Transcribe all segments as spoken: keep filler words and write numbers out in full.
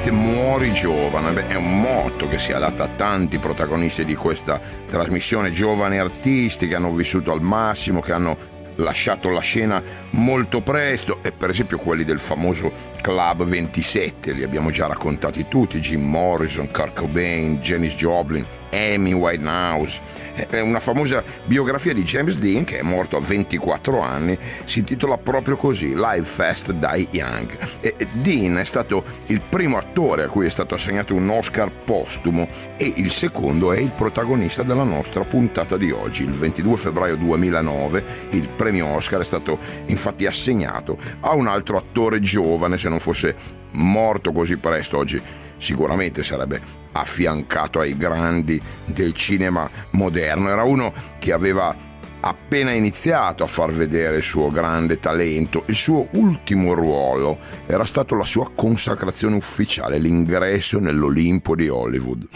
veramente muori giovane. Beh, è un motto che si adatta a tanti protagonisti di questa trasmissione, giovani artisti che hanno vissuto al massimo, che hanno lasciato la scena molto presto, e per esempio quelli del famoso Club ventisette li abbiamo già raccontati tutti: Jim Morrison, Kurt Cobain, Janis Joplin, Amy Winehouse. È una famosa biografia di James Dean, che è morto a ventiquattro anni, si intitola proprio così, Live Fast Die Young. E Dean è stato il primo attore a cui è stato assegnato un Oscar postumo, e il secondo è il protagonista della nostra puntata di oggi. Il ventidue febbraio duemilanove il premio Oscar è stato infatti assegnato a un altro attore giovane. Se non fosse morto così presto, oggi sicuramente sarebbe affiancato ai grandi del cinema moderno. Era uno che aveva appena iniziato a far vedere il suo grande talento. Il suo ultimo ruolo era stato la sua consacrazione ufficiale, l'ingresso nell'Olimpo di Hollywood.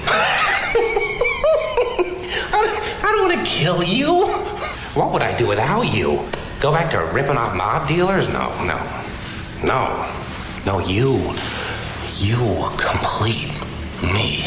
I don't want to kill you. What would I do without you? Go back to ripping off mob dealers? No, no, no, no, you, you complete me.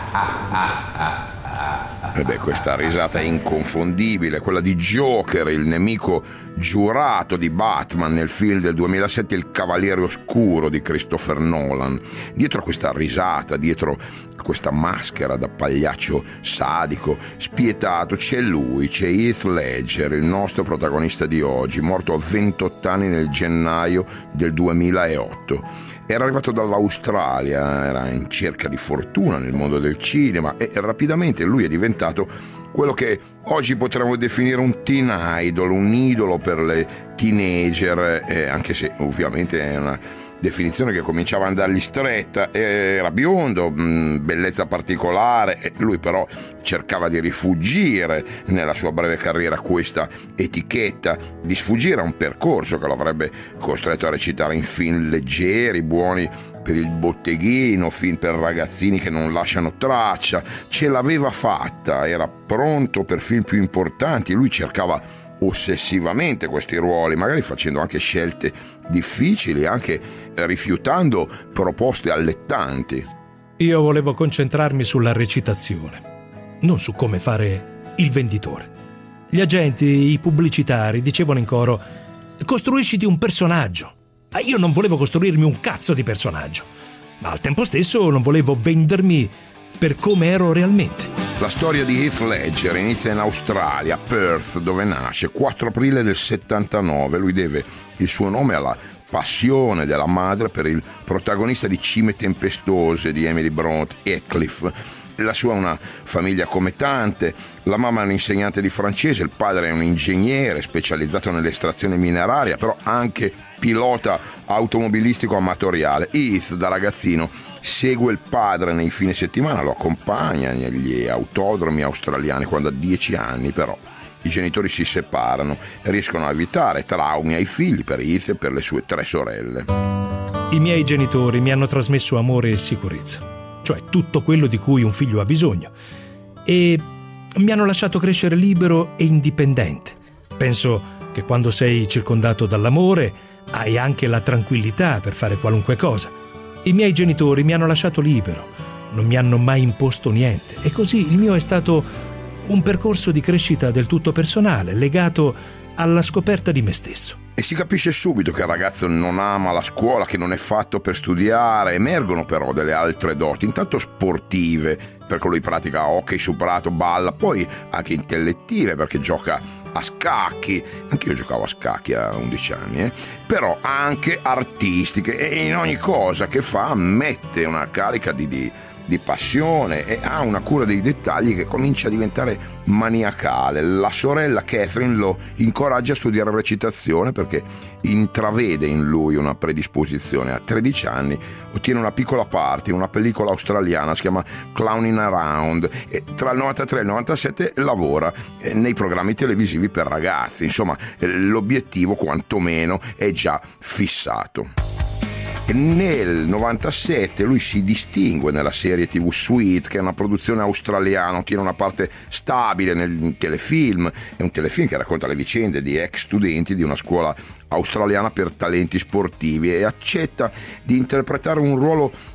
E beh, questa risata è inconfondibile, quella di Joker, il nemico giurato di Batman nel film del duemilasette Il Cavaliere Oscuro di Christopher Nolan. Dietro a questa risata, dietro a questa maschera da pagliaccio sadico, spietato, c'è lui, c'è Heath Ledger, il nostro protagonista di oggi, morto a ventotto anni nel gennaio del duemilaotto. Era arrivato dall'Australia, era in cerca di fortuna nel mondo del cinema, e rapidamente lui è diventato quello che oggi potremmo definire un teen idol, un idolo per le teenager, eh, anche se ovviamente è una definizione che cominciava a andargli stretta. Era biondo, bellezza particolare, e lui però cercava di rifuggire nella sua breve carriera questa etichetta, di sfuggire a un percorso che lo avrebbe costretto a recitare in film leggeri, buoni per il botteghino, film per ragazzini che non lasciano traccia. Ce l'aveva fatta, era pronto per film più importanti. Lui cercava ossessivamente questi ruoli, magari facendo anche scelte difficili, anche rifiutando proposte allettanti. Io volevo concentrarmi sulla recitazione, non su come fare il venditore. Gli agenti, i pubblicitari dicevano in coro: costruisciti un personaggio. Ma io non volevo costruirmi un cazzo di personaggio, ma al tempo stesso non volevo vendermi per come ero realmente. La storia di Heath Ledger inizia in Australia, Perth, dove nasce, quattro aprile del settantanove. Lui deve il suo nome alla passione della madre per il protagonista di Cime tempestose di Emily Bront, Heathcliff. La sua è una famiglia come tante, la mamma è un'insegnante di francese, il padre è un ingegnere specializzato nell'estrazione mineraria, però anche pilota automobilistico amatoriale. Heath, da ragazzino, segue il padre nei fine settimana, lo accompagna negli autodromi australiani. Quando ha dieci anni però i genitori si separano e riescono a evitare traumi ai figli, per Heath e per le sue tre sorelle. I miei genitori mi hanno trasmesso amore e sicurezza, cioè tutto quello di cui un figlio ha bisogno, e mi hanno lasciato crescere libero e indipendente. Penso che quando sei circondato dall'amore hai anche la tranquillità per fare qualunque cosa. I miei genitori mi hanno lasciato libero, non mi hanno mai imposto niente, e così il mio è stato un percorso di crescita del tutto personale, legato alla scoperta di me stesso. E si capisce subito che il ragazzo non ama la scuola, che non è fatto per studiare. Emergono però delle altre doti, intanto sportive, perché lui pratica hockey su prato, balla, poi anche intellettive, perché gioca a scacchi. Anche io giocavo a scacchi a undici anni, eh? Però anche artistiche, e in ogni cosa che fa mette una carica di, di, di passione, e ha una cura dei dettagli che comincia a diventare maniacale. La sorella Catherine lo incoraggia a studiare recitazione perché intravede in lui una predisposizione. A tredici anni ottiene una piccola parte in una pellicola australiana, si chiama Clowning Around, e tra il novantatré e il novantasette lavora nei programmi televisivi per ragazzi. Insomma, l'obiettivo quantomeno è già fissato. Nel novantasette lui si distingue nella serie tivù Sweet, che è una produzione australiana, ottiene una parte stabile nel telefilm. È un telefilm che racconta le vicende di ex studenti di una scuola australiana per talenti sportivi, e accetta di interpretare un ruolo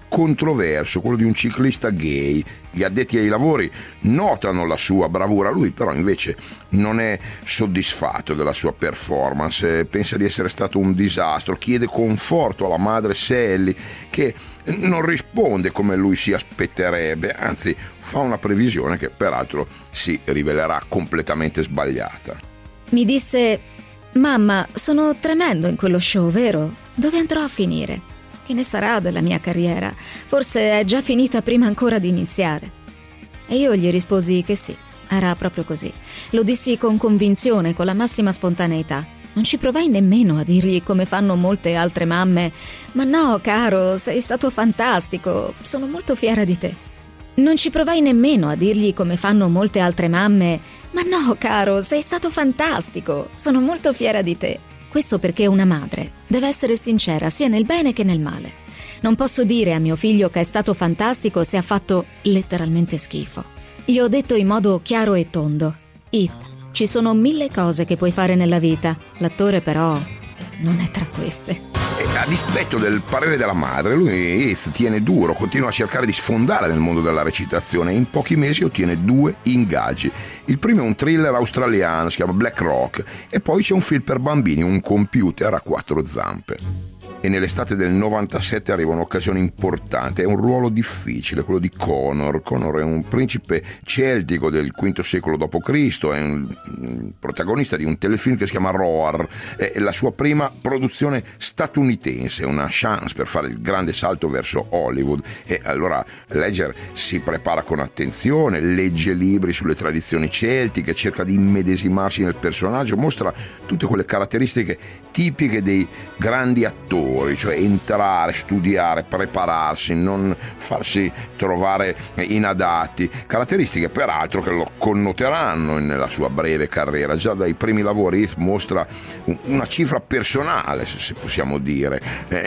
controverso, quello di un ciclista gay. Gli addetti ai lavori notano la sua bravura, lui però invece non è soddisfatto della sua performance, pensa di essere stato un disastro, chiede conforto alla madre Sally, che non risponde come lui si aspetterebbe, anzi fa una previsione che peraltro si rivelerà completamente sbagliata. Mi disse: mamma, sono tremendo in quello show, vero? Dove andrò a finire? Che ne sarà della mia carriera? Forse è già finita prima ancora di iniziare. E io gli risposi che sì, era proprio così. Lo dissi con convinzione, con la massima spontaneità. Non ci provai nemmeno a dirgli, come fanno molte altre mamme: ma no, caro, sei stato fantastico, sono molto fiera di te. Non ci provai nemmeno a dirgli, come fanno molte altre mamme: ma no, caro, sei stato fantastico, sono molto fiera di te. Questo perché una madre deve essere sincera sia nel bene che nel male. Non posso dire a mio figlio che è stato fantastico se ha fatto letteralmente schifo. Gli ho detto in modo chiaro e tondo: Heath, ci sono mille cose che puoi fare nella vita, l'attore però non è tra queste. E a dispetto del parere della madre, lui Heath tiene duro, continua a cercare di sfondare nel mondo della recitazione e in pochi mesi ottiene due ingaggi. Il primo è un thriller australiano, si chiama Black Rock, e poi c'è un film per bambini, Un computer a quattro zampe. E nell'estate del novantasette arriva un'occasione importante, è un ruolo difficile, quello di Connor. Connor è un principe celtico del quinto secolo dopo Cristo, è un protagonista di un telefilm che si chiama Roar, è la sua prima produzione statunitense, una chance per fare il grande salto verso Hollywood. E allora Ledger si prepara con attenzione, legge libri sulle tradizioni celtiche, cerca di immedesimarsi nel personaggio, mostra tutte quelle caratteristiche tipiche dei grandi attori, cioè entrare, studiare, prepararsi, non farsi trovare inadatti, caratteristiche peraltro che lo connoteranno nella sua breve carriera. Già dai primi lavori Heath mostra una cifra personale, se possiamo dire,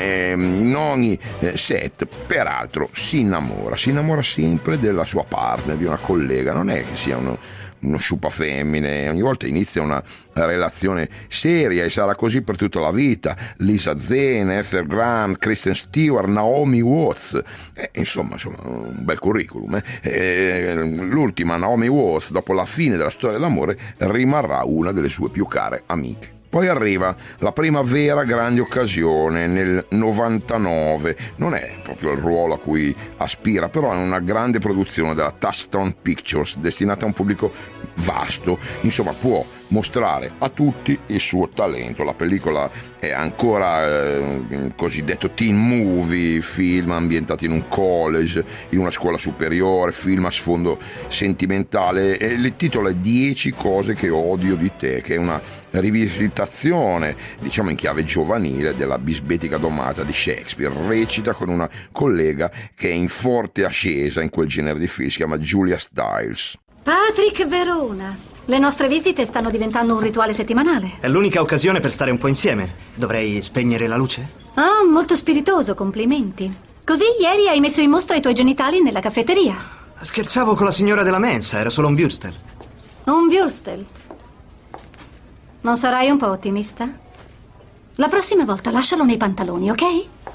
in ogni set. Peraltro si innamora, si innamora sempre della sua partner, di una collega, non è che sia uno uno sciupafemmine, ogni volta inizia una relazione seria e sarà così per tutta la vita. Lisa Zane, Ethel Grant, Kristen Stewart, Naomi Watts, eh, insomma, insomma un bel curriculum. Eh. Eh, l'ultima, Naomi Watts, dopo la fine della storia d'amore, rimarrà una delle sue più care amiche. Poi arriva la prima vera grande occasione nel novantanove, non è proprio il ruolo a cui aspira, però è una grande produzione della Touchstone Pictures destinata a un pubblico vasto, insomma può mostrare a tutti il suo talento. La pellicola è ancora eh, cosiddetto teen movie, film ambientati in un college, in una scuola superiore, film a sfondo sentimentale, e il titolo è Dieci cose che odio di te, che è una rivisitazione, diciamo in chiave giovanile, della bisbetica domata di Shakespeare. Recita con una collega che è in forte ascesa in quel genere di film, si chiama Julia Stiles. Patrick Verona, le nostre visite stanno diventando un rituale settimanale. È l'unica occasione per stare un po' insieme. Dovrei spegnere la luce? Oh, molto spiritoso, complimenti. Così ieri hai messo in mostra i tuoi genitali nella caffetteria. Scherzavo con la signora della mensa, era solo un Würstel. Un Würstel? Non sarai un po' ottimista? La prossima volta lascialo nei pantaloni, ok?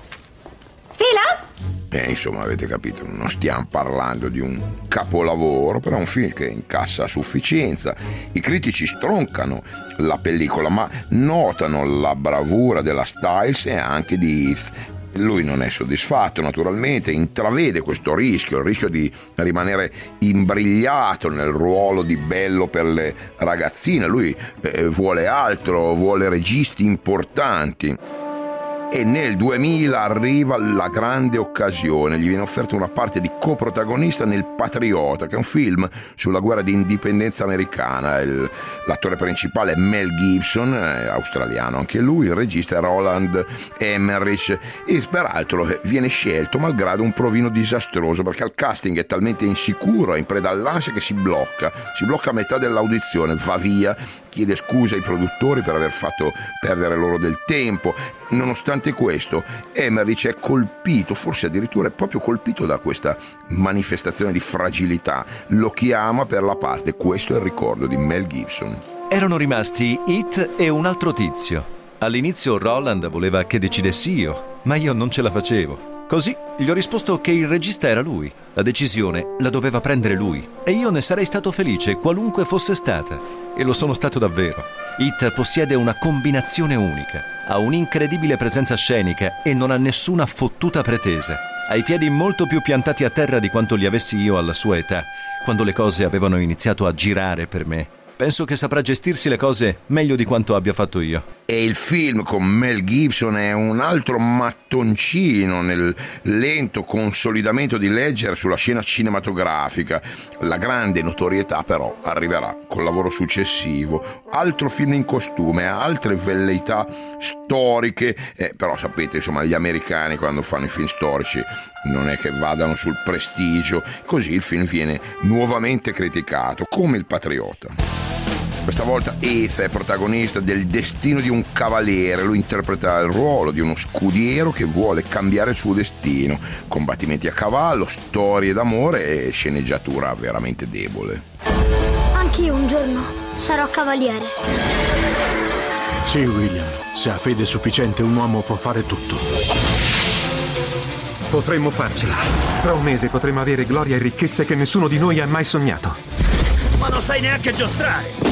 Fila! Eh, insomma, avete capito, non stiamo parlando di un capolavoro, però è un film che incassa a sufficienza. I critici stroncano la pellicola, ma notano la bravura della Stiles e anche di Heath. Lui non è soddisfatto, naturalmente, intravede questo rischio, il rischio di rimanere imbrigliato nel ruolo di bello per le ragazzine. Lui eh, vuole altro, vuole registi importanti. E nel duemila arriva la grande occasione, gli viene offerta una parte di coprotagonista nel Patriota, che è un film sulla guerra di indipendenza americana. Il, l'attore principale è Mel Gibson, è australiano anche lui, il regista è Roland Emmerich, e peraltro viene scelto malgrado un provino disastroso, perché il casting è talmente insicuro, è in preda all'ansia, che si blocca, si blocca a metà dell'audizione, va via, chiede scusa ai produttori per aver fatto perdere loro del tempo. Nonostante questo, Emmerich è colpito, forse addirittura è proprio colpito da questa manifestazione di fragilità. Lo chiama per la parte. Questo è il ricordo di Mel Gibson. Erano rimasti Heath e un altro tizio. All'inizio Roland voleva che decidessi io, ma io non ce la facevo. Così gli ho risposto che il regista era lui. La decisione la doveva prendere lui e io ne sarei stato felice qualunque fosse stata. E lo sono stato davvero. It possiede una combinazione unica. Ha un'incredibile presenza scenica e non ha nessuna fottuta pretesa. Ha i piedi molto più piantati a terra di quanto li avessi io alla sua età, quando le cose avevano iniziato a girare per me. Penso che saprà gestirsi le cose meglio di quanto abbia fatto io. E il film con Mel Gibson è un altro mattoncino nel lento consolidamento di Ledger sulla scena cinematografica. La grande notorietà però arriverà col lavoro successivo. Altro film in costume, altre velleità storiche, eh, però sapete, insomma, gli americani quando fanno i film storici non è che vadano sul prestigio. Così il film viene nuovamente criticato, come Il Patriota. Questa volta Heath è protagonista del destino di un cavaliere, lui interpreta il ruolo di uno scudiero che vuole cambiare il suo destino, combattimenti a cavallo, storie d'amore e sceneggiatura veramente debole. Anch'io un giorno sarò cavaliere. Sì, William, se ha fede sufficiente un uomo può fare tutto. Potremmo farcela. Tra un mese potremmo avere gloria e ricchezze che nessuno di noi ha mai sognato. Ma non sai neanche giostrare!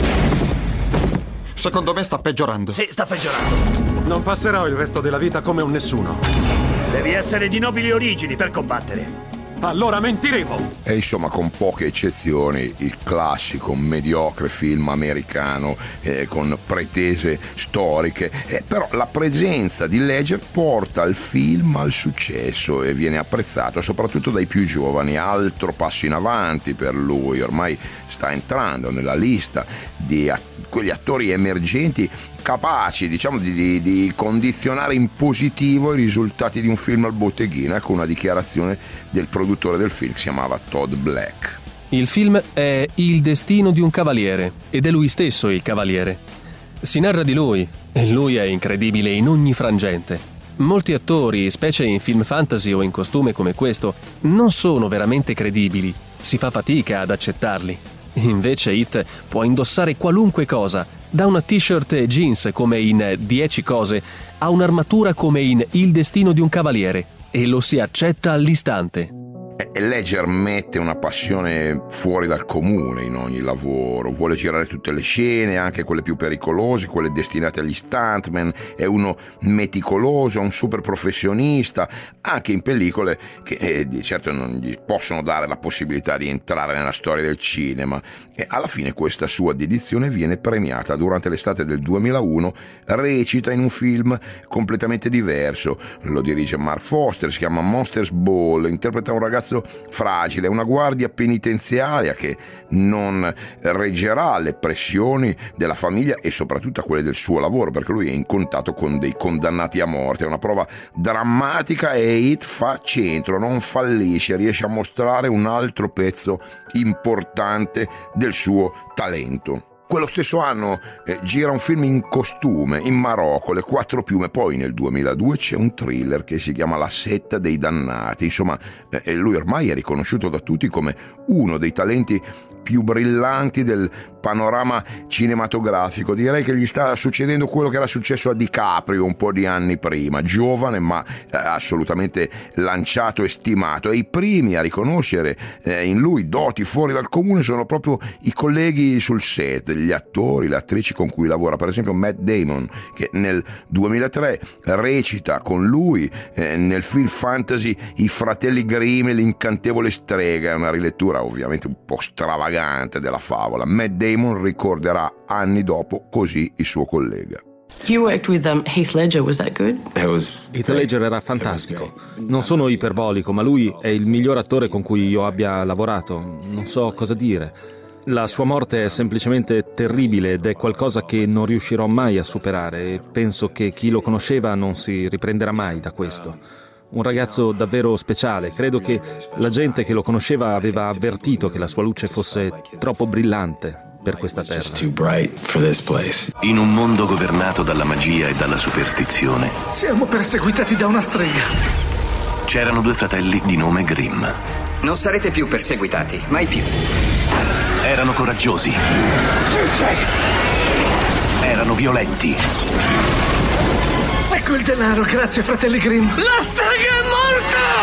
Secondo me sta peggiorando. Sì, sta peggiorando. Non passerò il resto della vita come un nessuno. Devi essere di nobili origini per combattere. Allora mentiremo! E insomma, con poche eccezioni, il classico mediocre film americano eh, con pretese storiche, eh, però la presenza di Ledger porta il film al successo e viene apprezzato soprattutto dai più giovani. Altro passo in avanti per lui, ormai sta entrando nella lista di att- quegli attori emergenti capaci, diciamo, di, di, di condizionare in positivo i risultati di un film al botteghino. Ecco una dichiarazione del produttore del film, che si chiamava Todd Black. Il film è Il destino di un cavaliere ed è lui stesso il cavaliere. Si narra di lui e lui è incredibile in ogni frangente. Molti attori, specie in film fantasy o in costume come questo, non sono veramente credibili. Si fa fatica ad accettarli. Invece It può indossare qualunque cosa, da una t-shirt e jeans come in Dieci cose a un'armatura come in Il destino di un cavaliere, e lo si accetta all'istante. E Ledger mette una passione fuori dal comune in ogni lavoro, vuole girare tutte le scene, anche quelle più pericolose, quelle destinate agli stuntman. È uno meticoloso, un super professionista, anche in pellicole che eh, di certo non gli possono dare la possibilità di entrare nella storia del cinema. E alla fine questa sua dedizione viene premiata. Durante l'estate del duemilauno recita in un film completamente diverso, lo dirige Mark Foster, si chiama Monsters Ball, interpreta un ragazzo fragile, una guardia penitenziaria che non reggerà alle pressioni della famiglia e soprattutto a quelle del suo lavoro, perché lui è in contatto con dei condannati a morte. È una prova drammatica e It fa centro, non fallisce, riesce a mostrare un altro pezzo importante del suo talento. Quello stesso anno eh, gira un film in costume in Marocco, Le Quattro Piume. Poi nel duemiladue c'è un thriller che si chiama La Setta dei Dannati. Insomma, eh, lui ormai è riconosciuto da tutti come uno dei talenti più brillanti del panorama cinematografico. Direi che gli sta succedendo quello che era successo a DiCaprio un po' di anni prima, giovane ma eh, assolutamente lanciato e stimato. E i primi a riconoscere eh, in lui doti fuori dal comune sono proprio i colleghi sul set, gli attori, le attrici con cui lavora. Per esempio Matt Damon, che nel duemilatré recita con lui eh, nel film fantasy I Fratelli Grimm e l'incantevole strega. È una rilettura ovviamente un po' stravagante della favola. Matt Damon ricorderà anni dopo così il suo collega. You worked with um, Heath Ledger, was that good? Heath Ledger era fantastico. Non sono iperbolico, ma lui è il miglior attore con cui io abbia lavorato. Non so cosa dire. La sua morte è semplicemente terribile ed è qualcosa che non riuscirò mai a superare, e penso che chi lo conosceva non si riprenderà mai da questo. Un ragazzo davvero speciale. Credo che la gente che lo conosceva aveva avvertito che la sua luce fosse troppo brillante per questa terra. In un mondo governato dalla magia e dalla superstizione, siamo perseguitati da una strega. C'erano due fratelli di nome Grimm. Non sarete più perseguitati, mai più. Erano coraggiosi. Erano violenti. Ecco il denaro, grazie fratelli Grimm. La strega è morta!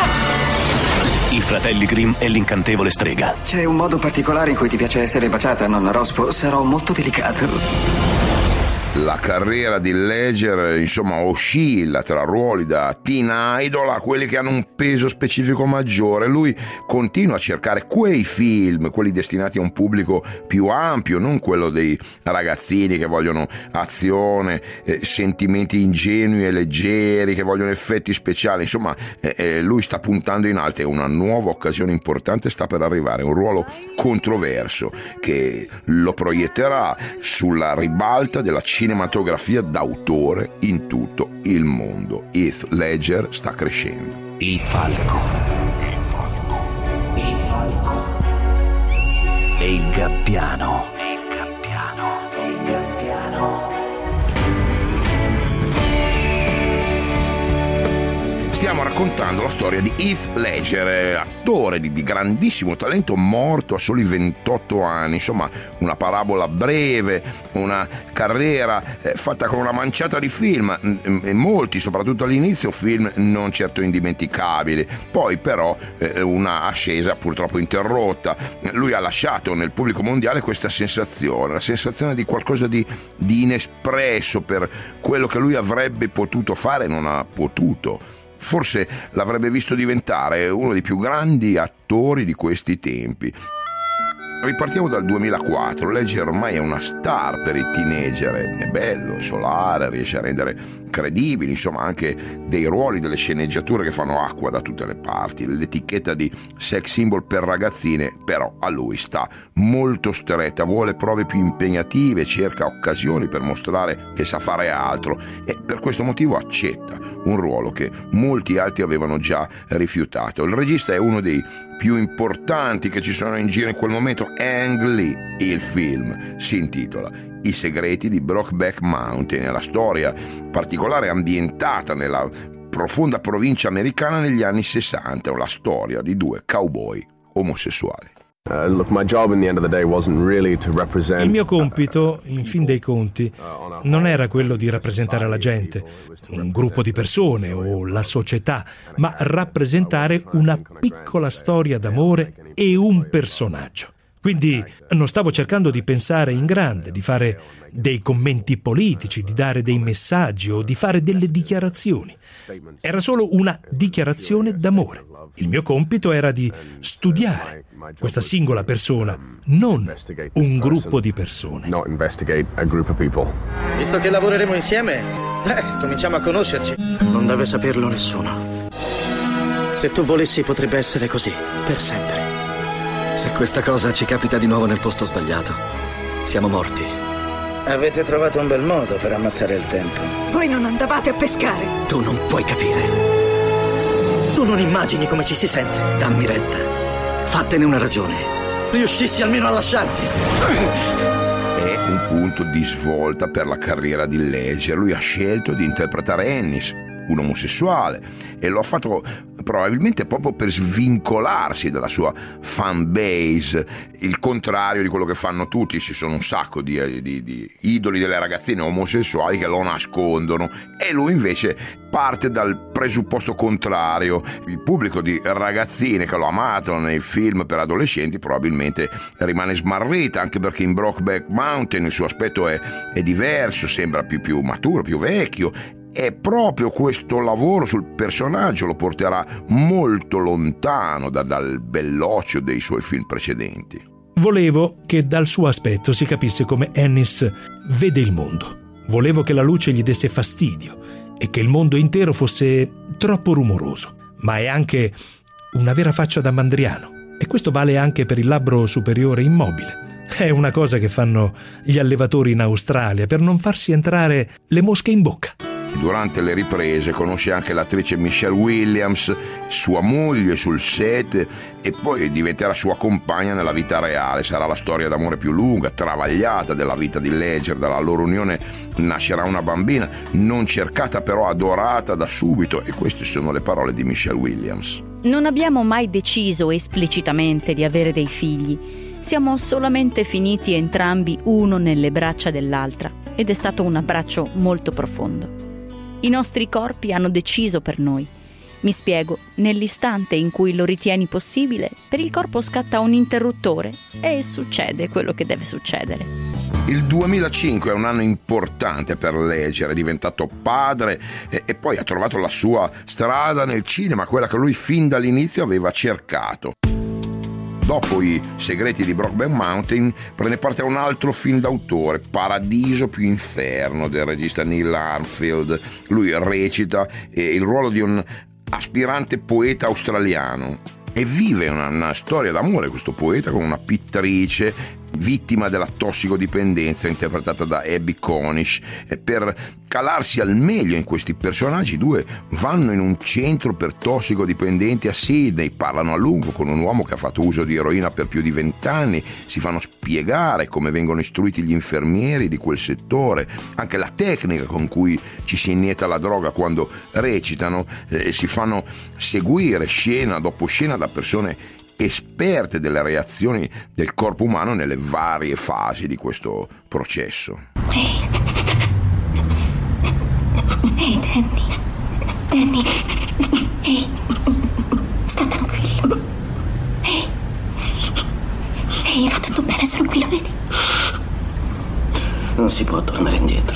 fratelli Grimm e l'incantevole strega. C'è un modo particolare in cui ti piace essere baciata, nonna Rospo? Sarò molto delicato. La carriera di Ledger, insomma, oscilla tra ruoli da teen idol a quelli che hanno un peso specifico maggiore. Lui continua a cercare quei film, quelli destinati a un pubblico più ampio, non quello dei ragazzini che vogliono azione, eh, sentimenti ingenui e leggeri, che vogliono effetti speciali. Insomma, eh, eh, lui sta puntando in alto e una nuova occasione importante sta per arrivare, un ruolo controverso che lo proietterà sulla ribalta della cinematografia d'autore in tutto il mondo. Heath Ledger sta crescendo. Il falco. Il falco. Il falco. E il gabbiano. E il gabbiano. E il gabbiano. Stiamo raccontando la storia di Heath Ledger, attore di, di grandissimo talento, morto a soli ventotto anni. Insomma, una parabola breve, una carriera eh, fatta con una manciata di film, e molti, soprattutto all'inizio, film non certo indimenticabili. Poi però eh, una ascesa purtroppo interrotta. Lui ha lasciato nel pubblico mondiale questa sensazione, la sensazione di qualcosa di, di inespresso per quello che lui avrebbe potuto fare e non ha potuto. Forse l'avrebbe visto diventare uno dei più grandi attori di questi tempi. Ripartiamo dal duemilaquattro. Ledger ormai è una star per i teenager, è bello, è solare, riesce a rendere credibili, insomma, anche dei ruoli, delle sceneggiature che fanno acqua da tutte le parti. L'etichetta di sex symbol per ragazzine però a lui sta molto stretta, vuole prove più impegnative, cerca occasioni per mostrare che sa fare altro e per questo motivo accetta un ruolo che molti altri avevano già rifiutato. Il regista è uno dei più importanti che ci sono in giro in quel momento, Ang Lee. Il film si intitola I segreti di Brokeback Mountain, è la storia particolare ambientata nella profonda provincia americana negli anni sessanta, la storia di due cowboy omosessuali. Uh, look, my job in the end of the day wasn't really to represent... Il mio compito, in fin dei conti, non era quello di rappresentare la gente, un gruppo di persone o la società, ma rappresentare una piccola storia d'amore e un personaggio. Quindi non stavo cercando di pensare in grande, di fare dei commenti politici, di dare dei messaggi o di fare delle dichiarazioni. Era solo una dichiarazione d'amore. Il mio compito era di studiare questa singola persona, non un gruppo di persone. Visto che lavoreremo insieme, beh, cominciamo a conoscerci. Non deve saperlo nessuno. Se tu volessi, potrebbe essere così, per sempre. Se questa cosa ci capita di nuovo nel posto sbagliato, siamo morti. Avete trovato un bel modo per ammazzare il tempo. Voi non andavate a pescare. Tu non puoi capire. Tu non immagini come ci si sente. Dammi retta. Fattene una ragione. Riuscissi almeno a lasciarti. È un punto di svolta per la carriera di Ledger. Lui ha scelto di interpretare Ennis, un omosessuale, e lo ha fatto probabilmente proprio per svincolarsi dalla sua fan base, il contrario di quello che fanno tutti. Ci sono un sacco di, di, di idoli delle ragazzine omosessuali che lo nascondono e lui invece parte dal presupposto contrario. Il pubblico di ragazzine che lo ha amato nei film per adolescenti probabilmente rimane smarrita, anche perché in Brokeback Mountain il suo aspetto è, è diverso, sembra più, più maturo, più vecchio. E proprio questo lavoro sul personaggio lo porterà molto lontano da, dal bellocchio dei suoi film precedenti. Volevo che dal suo aspetto si capisse come Ennis vede il mondo. Volevo che la luce gli desse fastidio e che il mondo intero fosse troppo rumoroso. Ma è anche una vera faccia da mandriano. E questo vale anche per il labbro superiore immobile. È una cosa che fanno gli allevatori in Australia per non farsi entrare le mosche in bocca. Durante le riprese conosce anche l'attrice Michelle Williams, sua moglie sul set, e poi diventerà sua compagna nella vita reale. Sarà la storia d'amore più lunga, travagliata della vita di Ledger. Dalla loro unione nascerà una bambina, non cercata però adorata da subito, e queste sono le parole di Michelle Williams. Non abbiamo mai deciso esplicitamente di avere dei figli. Siamo solamente finiti entrambi uno nelle braccia dell'altra, ed è stato un abbraccio molto profondo. I nostri corpi hanno deciso per noi Mi spiego, nell'istante in cui lo ritieni possibile, per il corpo scatta un interruttore e succede quello che deve succedere. Il duemilacinque è un anno importante per Ledger, è diventato padre e, e poi ha trovato la sua strada nel cinema, quella che lui fin dall'inizio aveva cercato. Dopo I segreti di Brokeback Mountain prende parte a un altro film d'autore, Paradiso più inferno, del regista Neil Arnfield. Lui recita eh, il ruolo di un aspirante poeta australiano e vive una, una storia d'amore, questo poeta, con una pittrice vittima della tossicodipendenza interpretata da Abby Cornish. E per calarsi al meglio in questi personaggi, i due vanno in un centro per tossicodipendenti a Sydney, parlano a lungo con un uomo che ha fatto uso di eroina per più di vent'anni, si fanno spiegare come vengono istruiti gli infermieri di quel settore, anche la tecnica con cui ci si inietta la droga quando recitano, eh, si fanno seguire scena dopo scena da persone esperte delle reazioni del corpo umano nelle varie fasi di questo processo. Ehi, ehi Danny, Danny, ehi, sta tranquillo. Ehi, ehi, va tutto bene, sono qui, lo vedi? Non si può tornare indietro.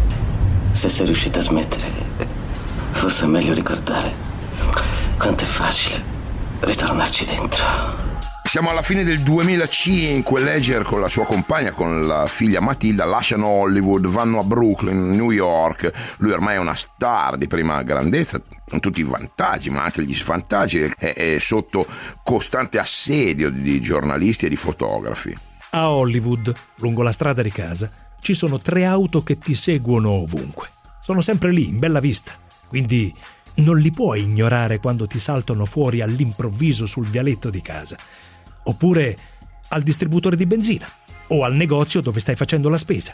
Se sei riuscita a smettere, forse è meglio ricordare quanto è facile ritornarci dentro. Siamo alla fine del duemilacinque. Ledger con la sua compagna, con la figlia Matilda, lasciano Hollywood, vanno a Brooklyn, New York. Lui ormai è una star di prima grandezza, con tutti i vantaggi ma anche gli svantaggi, è, è sotto costante assedio di giornalisti e di fotografi. A Hollywood, lungo la strada di casa, ci sono tre auto che ti seguono ovunque. Sono sempre lì, in bella vista, quindi non li puoi ignorare quando ti saltano fuori all'improvviso sul vialetto di casa, oppure al distributore di benzina o al negozio dove stai facendo la spesa.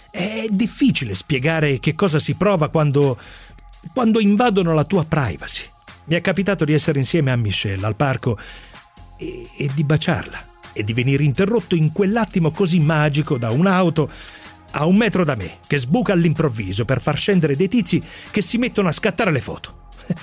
È difficile spiegare che cosa si prova quando, quando invadono la tua privacy. Mi è capitato di essere insieme a Michelle al parco e, e di baciarla e di venire interrotto in quell'attimo così magico da un'auto a un metro da me che sbuca all'improvviso per far scendere dei tizi che si mettono a scattare le foto.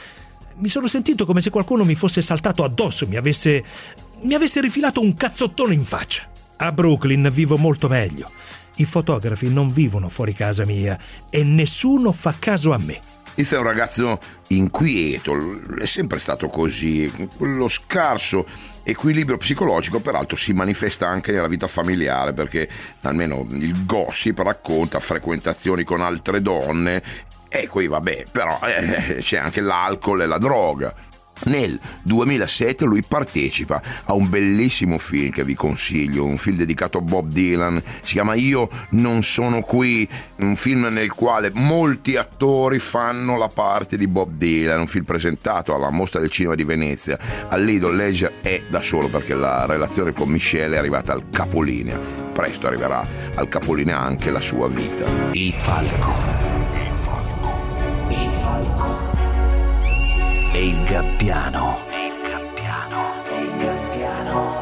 Mi sono sentito come se qualcuno mi fosse saltato addosso, mi avesse, mi avesse rifilato un cazzottone in faccia. A Brooklyn vivo molto meglio. I fotografi non vivono fuori casa mia e nessuno fa caso a me. Ethan è un ragazzo inquieto, è sempre stato così. Quello scarso equilibrio psicologico peraltro si manifesta anche nella vita familiare, perché almeno il gossip racconta frequentazioni con altre donne. E qui vabbè, però eh, c'è anche l'alcol e la droga. Nel duemilasette lui partecipa a un bellissimo film che vi consiglio, un film dedicato a Bob Dylan, si chiama Io non sono qui, un film nel quale molti attori fanno la parte di Bob Dylan, un film presentato alla Mostra del Cinema di Venezia. Al Lido Ledger è da solo perché la relazione con Michelle è arrivata al capolinea. Presto arriverà al capolinea anche la sua vita. Il falco. Il falco e il gabbiano. E il gabbiano. E il gabbiano.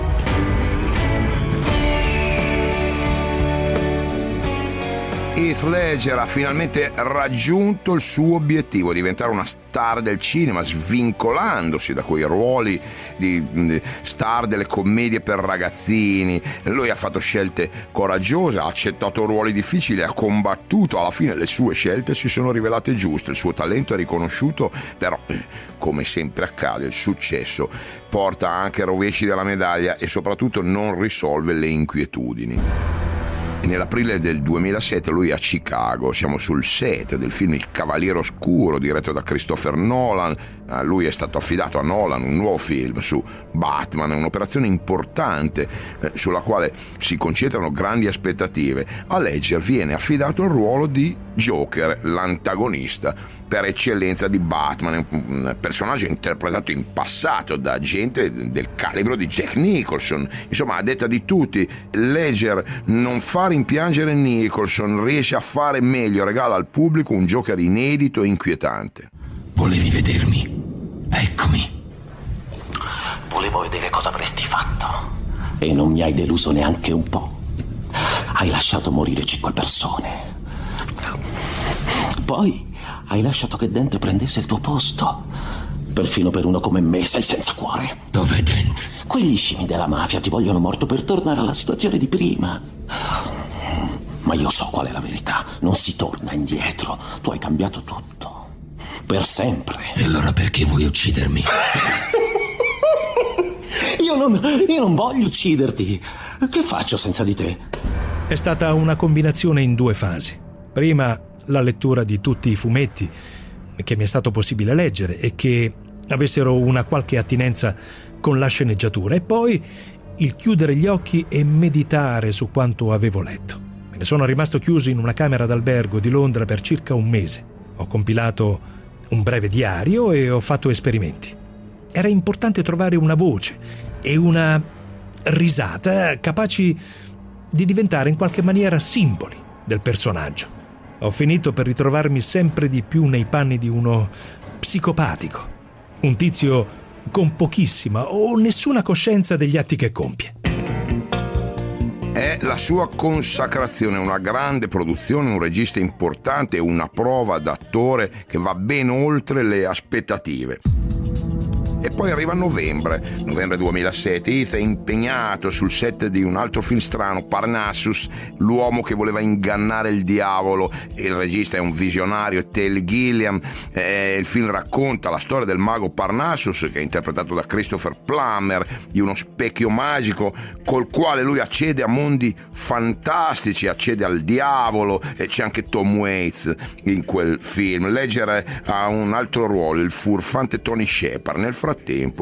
Heath Ledger ha finalmente raggiunto il suo obiettivo, diventare una star del cinema, svincolandosi da quei ruoli di, di star delle commedie per ragazzini. Lui ha fatto scelte coraggiose, ha accettato ruoli difficili, ha combattuto. Alla fine le sue scelte si sono rivelate giuste, il suo talento è riconosciuto, però come sempre accade il successo porta anche rovesci della medaglia e soprattutto non risolve le inquietudini. Nell'aprile del duemilasette lui è a Chicago, siamo sul set del film Il Cavaliere Oscuro diretto da Christopher Nolan. A lui è stato affidato, a Nolan, un nuovo film su Batman, un'operazione importante eh, sulla quale si concentrano grandi aspettative. A Ledger viene affidato il ruolo di Joker, l'antagonista per eccellenza di Batman, un personaggio interpretato in passato da gente del calibro di Jack Nicholson. Insomma, a detta di tutti, Ledger non fa rimpiangere Nicholson, riesce a fare meglio, regala al pubblico un Joker inedito e inquietante. Volevi vedermi? Eccomi. Volevo vedere cosa avresti fatto. E non mi hai deluso neanche un po'. Hai lasciato morire cinque persone. Poi hai lasciato che Dente prendesse il tuo posto. Perfino per uno come me sei senza cuore. Dov'è Dent? Quegli scimi della mafia ti vogliono morto per tornare alla situazione di prima. Ma io so qual è la verità. Non si torna indietro. Tu hai cambiato tutto. Per sempre. E allora perché vuoi uccidermi? Io non, io non voglio ucciderti. Che faccio senza di te? È stata una combinazione in due fasi. Prima la lettura di tutti i fumetti che mi è stato possibile leggere e che avessero una qualche attinenza con la sceneggiatura, e poi il chiudere gli occhi e meditare su quanto avevo letto. Me ne sono rimasto chiuso in una camera d'albergo di Londra per circa un mese. Ho compilato un breve diario e ho fatto esperimenti. Era importante trovare una voce e una risata capaci di diventare in qualche maniera simboli del personaggio. Ho finito per ritrovarmi sempre di più nei panni di uno psicopatico, un tizio con pochissima o nessuna coscienza degli atti che compie. È la sua consacrazione, una grande produzione, un regista importante e una prova d'attore che va ben oltre le aspettative. E poi arriva novembre, novembre duemilasette, Heath è impegnato sul set di un altro film strano, Parnassus, l'uomo che voleva ingannare il diavolo. Il regista è un visionario, Terry Gilliam. Eh, il film racconta la storia del mago Parnassus, che è interpretato da Christopher Plummer, di uno specchio magico col quale lui accede a mondi fantastici, accede al diavolo, e c'è anche Tom Waits in quel film. Ledger ha un altro ruolo, il furfante Tony Shepard. Nel frattempo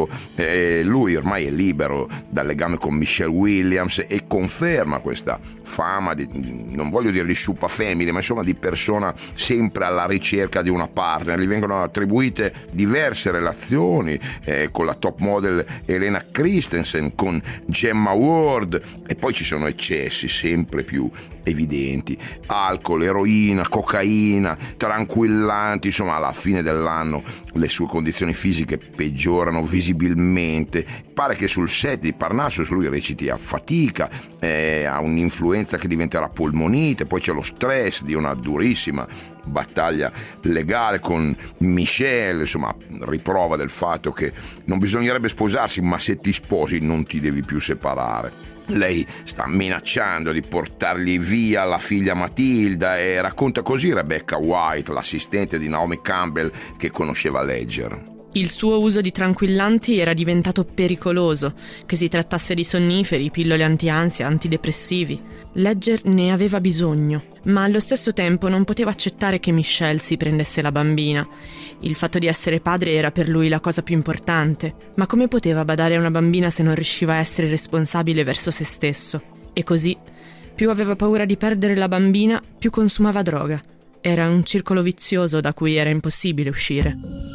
eh, lui ormai è libero dal legame con Michelle Williams e conferma questa fama di, non voglio dire di superfemmine, ma insomma di persona sempre alla ricerca di una partner. Gli vengono attribuite diverse relazioni eh, con la top model Elena Christensen, con Gemma Ward, e poi ci sono eccessi sempre più evidenti: alcol, eroina, cocaina, tranquillanti. Insomma, alla fine dell'anno le sue condizioni fisiche peggiorano visibilmente. Pare che sul set di Parnassus lui reciti a fatica, eh, ha un'influenza che diventerà polmonite, poi c'è lo stress di una durissima battaglia legale con Michelle, insomma riprova del fatto che non bisognerebbe sposarsi, ma se ti sposi non ti devi più separare. Lei sta minacciando di portargli via la figlia Matilda, e racconta così Rebecca White, l'assistente di Naomi Campbell che conosceva Ledger. Il suo uso di tranquillanti era diventato pericoloso, che si trattasse di sonniferi, pillole antiansia, antidepressivi. Ledger ne aveva bisogno, ma allo stesso tempo non poteva accettare che Michelle si prendesse la bambina. Il fatto di essere padre era per lui la cosa più importante, ma come poteva badare a una bambina se non riusciva a essere responsabile verso se stesso? E così, più aveva paura di perdere la bambina, più consumava droga. Era un circolo vizioso da cui era impossibile uscire.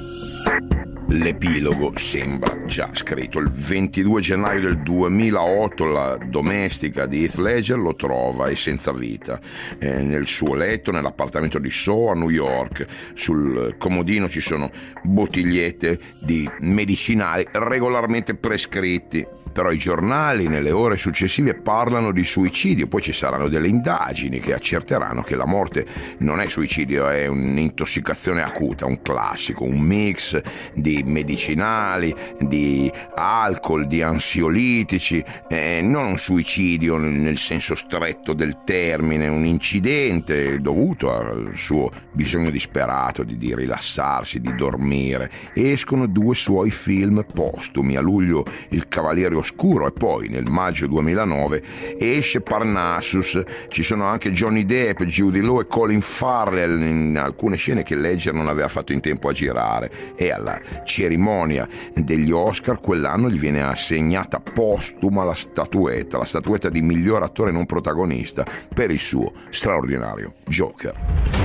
L'epilogo sembra già scritto. Il ventidue gennaio del duemilaotto la domestica di Heath Ledger lo trova e senza vita eh, nel suo letto nell'appartamento di Soho a New York. Sul comodino ci sono bottigliette di medicinali regolarmente prescritti. Però i giornali nelle ore successive parlano di suicidio, poi ci saranno delle indagini che accerteranno che la morte non è suicidio, è un'intossicazione acuta, un classico, un mix di medicinali, di alcol, di ansiolitici, eh, non un suicidio nel senso stretto del termine, un incidente dovuto al suo bisogno disperato di, di rilassarsi, di dormire. Escono due suoi film postumi, a luglio Il Cavaliere Oscuro e poi nel maggio duemilanove esce Parnassus. Ci sono anche Johnny Depp, Jude Law e Colin Farrell in alcune scene che Ledger non aveva fatto in tempo a girare, e alla cerimonia degli Oscar quell'anno gli viene assegnata postuma la statuetta, la statuetta di miglior attore non protagonista per il suo straordinario Joker.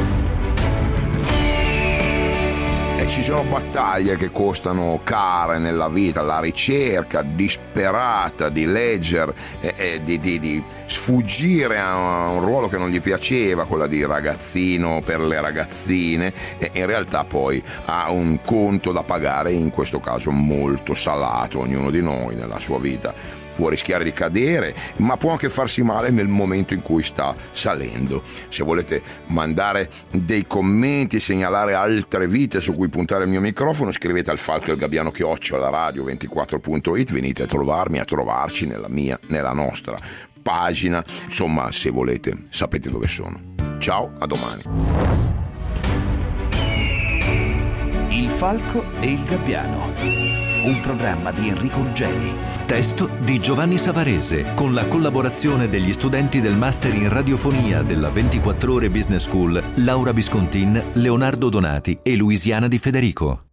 E ci sono battaglie che costano care nella vita, la ricerca disperata di Ledger e, e di, di, di sfuggire a un ruolo che non gli piaceva, quella di ragazzino per le ragazzine, e in realtà poi ha un conto da pagare, in questo caso molto salato. Ognuno di noi nella sua vita può rischiare di cadere, ma può anche farsi male nel momento in cui sta salendo. Se volete mandare dei commenti e segnalare altre vite su cui puntare il mio microfono, scrivete al Falco e il Gabbiano chiocciola radio ventiquattro punto it, venite a trovarmi, a trovarci nella mia, nella nostra pagina, insomma, se volete sapete dove sono. Ciao, a domani. Il Falco e il Gabbiano, un programma di Enrico Ruggeri, testo di Giovanni Savarese, con la collaborazione degli studenti del Master in Radiofonia della ventiquattro Ore Business School, Laura Biscontin, Leonardo Donati e Luisiana Di Federico.